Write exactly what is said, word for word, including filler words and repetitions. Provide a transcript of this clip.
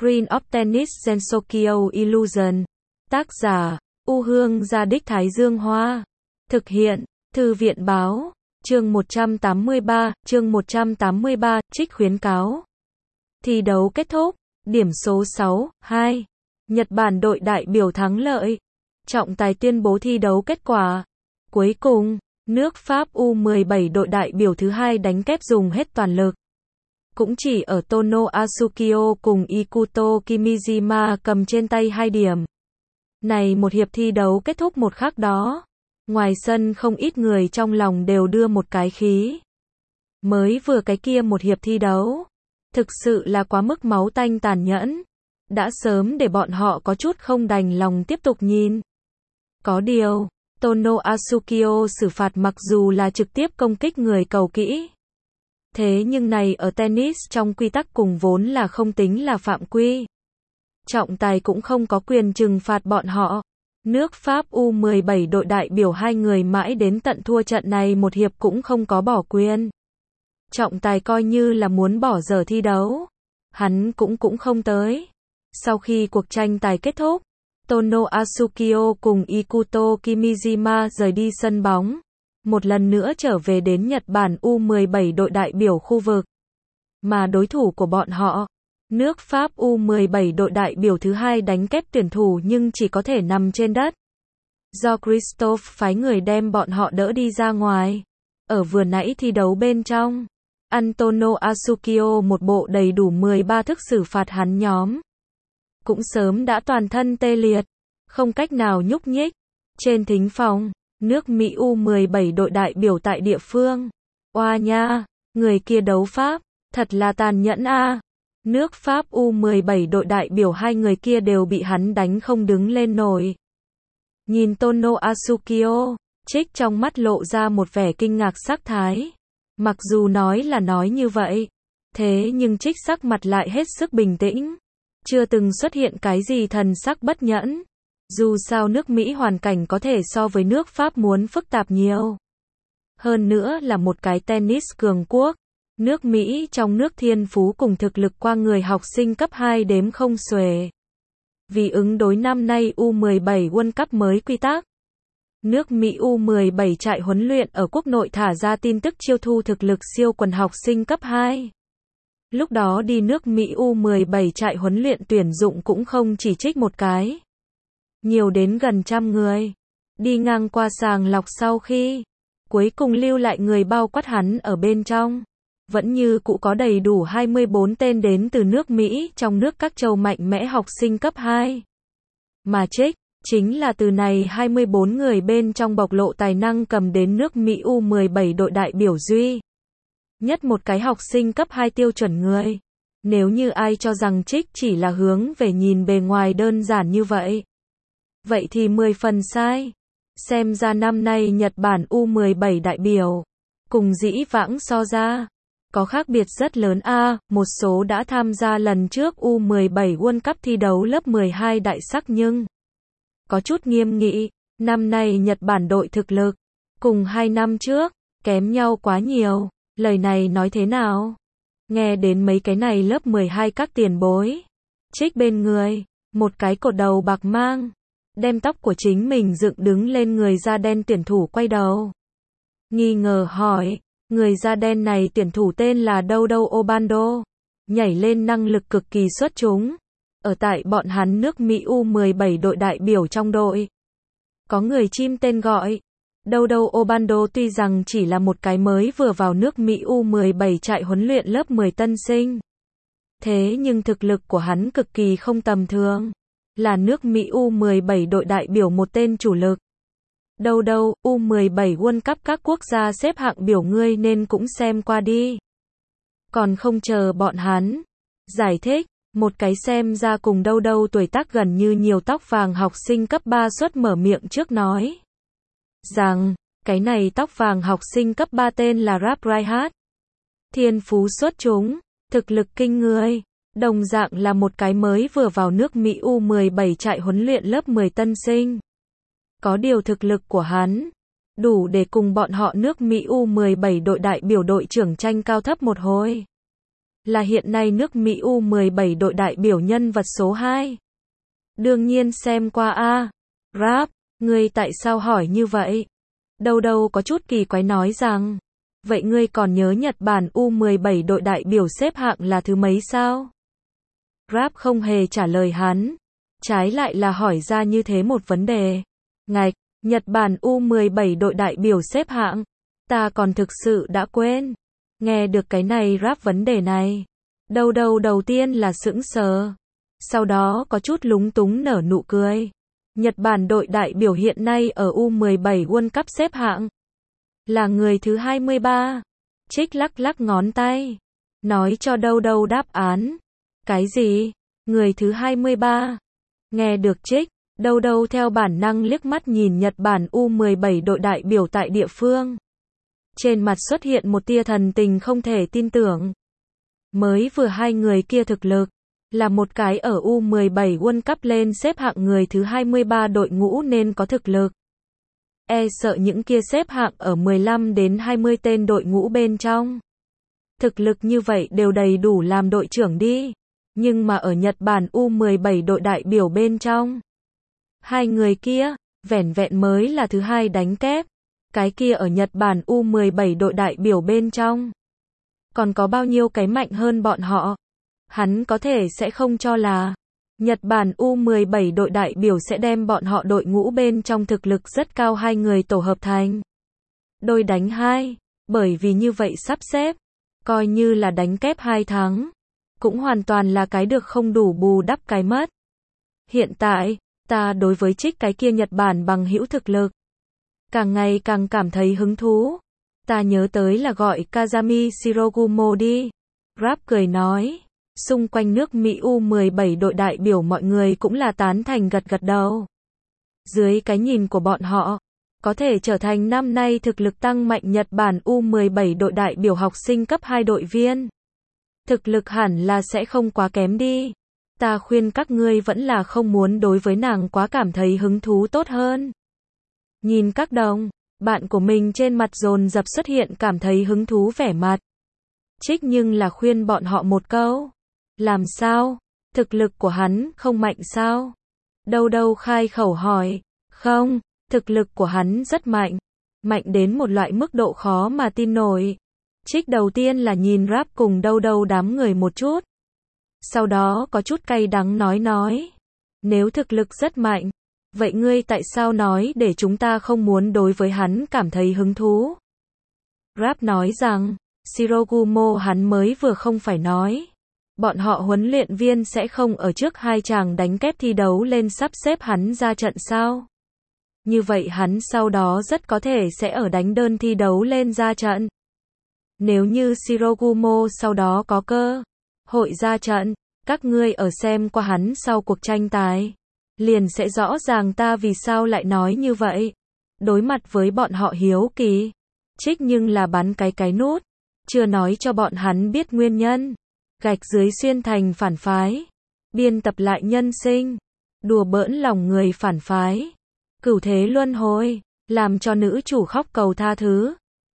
Screen of Tennis Sensokyo Illusion. Tác giả, U Hương Gia Đích Thái Dương Hoa. Thực hiện, Thư viện Báo. Chương một trăm tám mươi ba, chương một trăm tám mươi ba, trích khuyến cáo. Thi đấu kết thúc, điểm số sáu, hai. Nhật Bản đội đại biểu thắng lợi. Trọng tài tuyên bố thi đấu kết quả. Cuối cùng, nước Pháp U mười bảy đội đại biểu thứ hai đánh kép dùng hết toàn lực. Cũng chỉ ở Tono Asukio cùng Ikuto Kimijima cầm trên tay hai điểm. Này một hiệp thi đấu kết thúc một khắc đó. Ngoài sân không ít người trong lòng đều đưa một cái khí. Mới vừa cái kia một hiệp thi đấu. Thực sự là quá mức máu tanh tàn nhẫn. Đã sớm để bọn họ có chút không đành lòng tiếp tục nhìn. Có điều, Tono Asukio xử phạt mặc dù là trực tiếp công kích người cầu kỹ. Thế nhưng này ở tennis trong quy tắc cùng vốn là không tính là phạm quy. Trọng tài cũng không có quyền trừng phạt bọn họ. Nước Pháp U mười bảy đội đại biểu hai người mãi đến tận thua trận này một hiệp cũng không có bỏ quyền. Trọng tài coi như là muốn bỏ dở thi đấu. Hắn cũng cũng không tới. Sau khi cuộc tranh tài kết thúc, Tono Asukio cùng Ikuto Kimijima rời đi sân bóng. Một lần nữa trở về đến Nhật Bản U mười bảy đội đại biểu khu vực. Mà đối thủ của bọn họ, nước Pháp U mười bảy đội đại biểu thứ hai đánh kép tuyển thủ nhưng chỉ có thể nằm trên đất. Do Christophe phái người đem bọn họ đỡ đi ra ngoài. Ở vừa nãy thi đấu bên trong, Antonio Asukio một bộ đầy đủ mười ba thức xử phạt hắn nhóm. Cũng sớm đã toàn thân tê liệt, không cách nào nhúc nhích. Trên thính phòng, nước Mỹ U mười bảy đội đại biểu tại địa phương. Oa nha, người kia đấu Pháp, thật là tàn nhẫn a. Nước Pháp U mười bảy đội đại biểu hai người kia đều bị hắn đánh không đứng lên nổi. Nhìn Tono Asukio, Trích trong mắt lộ ra một vẻ kinh ngạc sắc thái. Mặc dù nói là nói như vậy, thế nhưng Trích sắc mặt lại hết sức bình tĩnh. Chưa từng xuất hiện cái gì thần sắc bất nhẫn. Dù sao nước Mỹ hoàn cảnh có thể so với nước Pháp muốn phức tạp nhiều. Hơn nữa là một cái tennis cường quốc. Nước Mỹ trong nước thiên phú cùng thực lực qua người học sinh cấp hai đếm không xuể. Vì ứng đối năm nay U mười bảy World Cup mới quy tắc. Nước Mỹ U mười bảy trại huấn luyện ở quốc nội thả ra tin tức chiêu thu thực lực siêu quần học sinh cấp hai. Lúc đó đi nước Mỹ U mười bảy trại huấn luyện tuyển dụng cũng không chỉ Trích một cái. Nhiều đến gần trăm người. Đi ngang qua sàng lọc sau khi cuối cùng lưu lại người bao quát hắn ở bên trong. Vẫn như cũ có đầy đủ hai mươi bốn tên đến từ nước Mỹ trong nước các châu mạnh mẽ học sinh cấp hai. Mà Trích, chính là từ này hai mươi bốn người bên trong bộc lộ tài năng cầm đến nước Mỹ U mười bảy đội đại biểu duy nhất một cái học sinh cấp hai tiêu chuẩn người. Nếu như ai cho rằng Trích chỉ là hướng về nhìn bề ngoài đơn giản như vậy, vậy thì mười phần sai. Xem ra năm nay Nhật Bản U mười bảy đại biểu, cùng dĩ vãng so ra, có khác biệt rất lớn a. Một số đã tham gia lần trước U mười bảy World Cup thi đấu lớp mười hai đại sắc nhưng có chút nghiêm nghị. Năm nay Nhật Bản đội thực lực, cùng hai năm trước, kém nhau quá nhiều. Lời này nói thế nào? Nghe đến mấy cái này lớp mười hai các tiền bối. Trích bên người, một cái cột đầu bạc mang. Đem tóc của chính mình dựng đứng lên người da đen tuyển thủ quay đầu. Nghi ngờ hỏi, người da đen này tuyển thủ tên là Dodo Obando. Nhảy lên năng lực cực kỳ xuất chúng. Ở tại bọn hắn nước Mỹ U mười bảy đội đại biểu trong đội. Có người chim tên gọi. Dodo Obando tuy rằng chỉ là một cái mới vừa vào nước Mỹ U mười bảy trại huấn luyện lớp mười tân sinh. Thế nhưng thực lực của hắn cực kỳ không tầm thường. Là nước Mỹ U mười bảy đội đại biểu một tên chủ lực. Đâu đâu, U mười bảy World Cup các quốc gia xếp hạng biểu ngươi nên cũng xem qua đi. Còn không chờ bọn hắn giải thích, một cái xem ra cùng đâu đâu tuổi tác gần như nhiều tóc vàng học sinh cấp ba xuất mở miệng trước nói rằng, cái này tóc vàng học sinh cấp ba tên là Rap Raihat. Thiên phú xuất chúng, thực lực kinh người. Đồng dạng là một cái mới vừa vào nước Mỹ U mười bảy trại huấn luyện lớp mười tân sinh. Có điều thực lực của hắn đủ để cùng bọn họ nước Mỹ U mười bảy đội đại biểu đội trưởng tranh cao thấp một hồi. là hiện nay nước Mỹ U mười bảy đội đại biểu nhân vật số hai. Đương nhiên xem qua a. Rap, ngươi tại sao hỏi như vậy? Đâu đâu có chút kỳ quái nói rằng, vậy ngươi còn nhớ Nhật Bản U mười bảy đội đại biểu xếp hạng là thứ mấy sao? Rap không hề trả lời hắn, trái lại là hỏi ra như thế một vấn đề. Ngạch, Nhật Bản U mười bảy đội đại biểu xếp hạng, ta còn thực sự đã quên. Nghe được cái này Rap vấn đề này, đâu đâu đầu tiên là sững sờ, sau đó có chút lúng túng nở nụ cười. Nhật Bản đội đại biểu hiện nay ở U mười bảy World Cup xếp hạng là người thứ hai mươi ba. Trích lắc lắc ngón tay, nói cho đâu đâu đáp án. Cái gì? Người thứ hai mươi ba? Nghe được Trích, đâu đâu theo bản năng liếc mắt nhìn Nhật Bản U mười bảy đội đại biểu tại địa phương. Trên mặt xuất hiện một tia thần tình không thể tin tưởng. Mới vừa hai người kia thực lực, là một cái ở U mười bảy World Cup lên xếp hạng người thứ hai mươi ba đội ngũ nên có thực lực. E sợ những kia xếp hạng ở mười lăm đến hai mươi tên đội ngũ bên trong. Thực lực như vậy đều đầy đủ làm đội trưởng đi. Nhưng mà ở Nhật Bản U mười bảy đội đại biểu bên trong, hai người kia, vẻn vẹn mới là thứ hai đánh kép. Cái kia ở Nhật Bản U mười bảy đội đại biểu bên trong, còn có bao nhiêu cái mạnh hơn bọn họ. Hắn có thể sẽ không cho là Nhật Bản U mười bảy đội đại biểu sẽ đem bọn họ đội ngũ bên trong thực lực rất cao hai người tổ hợp thành đôi đánh hai, bởi vì như vậy sắp xếp, coi như là đánh kép hai thắng, cũng hoàn toàn là cái được không đủ bù đắp cái mất. Hiện tại, ta đối với Trích cái kia Nhật Bản bằng hữu thực lực, càng ngày càng cảm thấy hứng thú. Ta nhớ tới là gọi Kazami Shirogumo đi. Rap cười nói. Xung quanh nước Mỹ U mười bảy đội đại biểu mọi người cũng là tán thành gật gật đầu. Dưới cái nhìn của bọn họ, có thể trở thành năm nay thực lực tăng mạnh Nhật Bản U mười bảy đội đại biểu học sinh cấp hai đội viên. Thực lực hẳn là sẽ không quá kém đi. Ta khuyên các ngươi vẫn là không muốn đối với nàng quá cảm thấy hứng thú tốt hơn. Nhìn các đồng bạn của mình trên mặt dồn dập xuất hiện cảm thấy hứng thú vẻ mặt. Trích nhưng là khuyên bọn họ một câu. Làm sao? Thực lực của hắn không mạnh sao? Đâu đâu khai khẩu hỏi. Không, thực lực của hắn rất mạnh. Mạnh đến một loại mức độ khó mà tin nổi. Trích đầu tiên là nhìn Rap cùng đâu đâu đám người một chút. Sau đó có chút cay đắng nói nói. Nếu thực lực rất mạnh, vậy ngươi tại sao nói để chúng ta không muốn đối với hắn cảm thấy hứng thú? Rap nói rằng, Shirogumo hắn mới vừa không phải nói. Bọn họ huấn luyện viên sẽ không ở trước hai chàng đánh kép thi đấu lên sắp xếp hắn ra trận sao? Như vậy hắn sau đó rất có thể sẽ ở đánh đơn thi đấu lên ra trận. Nếu như Shirogumo sau đó có cơ hội ra trận, các ngươi ở xem qua hắn sau cuộc tranh tài, liền sẽ rõ ràng ta vì sao lại nói như vậy. Đối mặt với bọn họ hiếu kỳ, Trích nhưng là bắn cái cái nút, chưa nói cho bọn hắn biết nguyên nhân. Gạch dưới xuyên thành phản phái, biên tập lại nhân sinh, đùa bỡn lòng người phản phái, cửu thế luân hồi, làm cho nữ chủ khóc cầu tha thứ.